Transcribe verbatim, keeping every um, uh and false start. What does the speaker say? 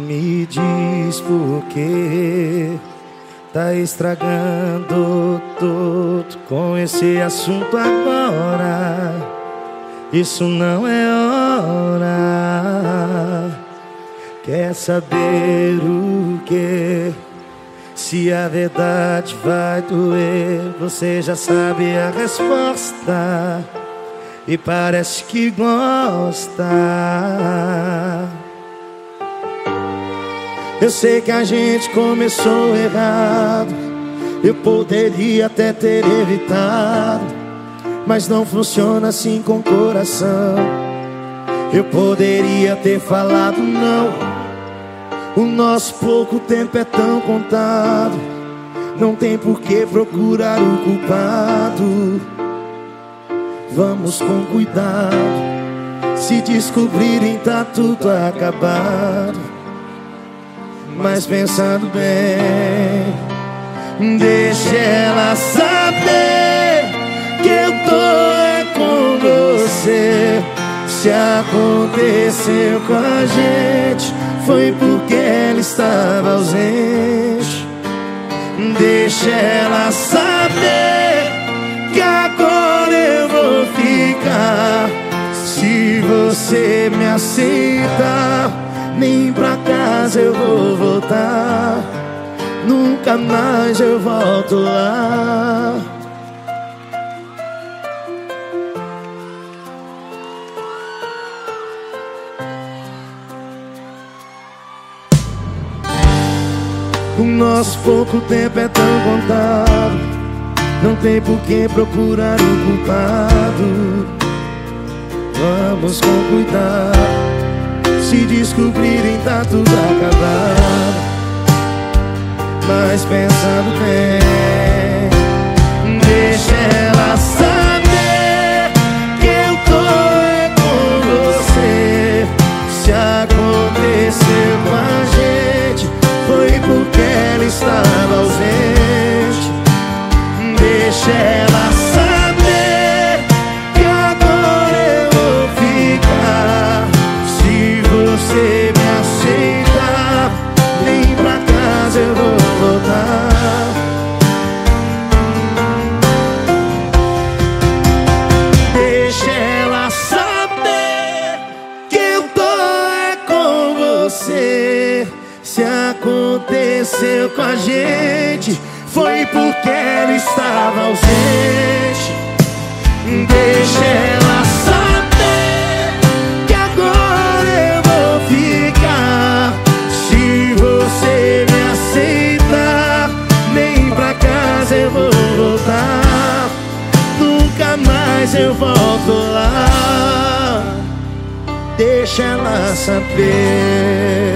Me diz por que tá estragando tudo com esse assunto agora. Isso não é hora. Quer saber o que? Se a verdade vai doer, você já sabe a resposta e parece que gosta. Eu sei que a gente começou errado, eu poderia até ter evitado, mas não funciona assim com o coração. Eu poderia ter falado não, o nosso pouco tempo é tão contado. Não tem por que procurar o culpado. Vamos com cuidado, se descobrirem tá tudo acabado. Mas pensando bem, deixa ela saber que eu tô é com você. Se aconteceu com a gente, foi porque ela estava ausente. Deixa ela saber que agora eu vou ficar. Se você me aceita, nem pra casa eu vou voltar. Nunca mais eu volto lá. O nosso pouco tempo é tão contado, não tem por que procurar o culpado. Vamos com cuidado, se descobrirem tá tudo acabado. Mas pensando bem, deixa ela saber que eu tô é com você. Se aconteceu com a gente, foi porque ela estava ausente. Deixa ela saber que agora eu vou ficar. Se você me aceita, nem pra casa eu vou voltar. Deixa ela saber que eu tô é com você. Se aconteceu com a gente, foi porque ela estava ausente. Deixa ela saber que agora eu vou ficar. Se você me aceita, nem pra casa eu vou voltar. Nunca mais eu volto lá. Deixa ela saber.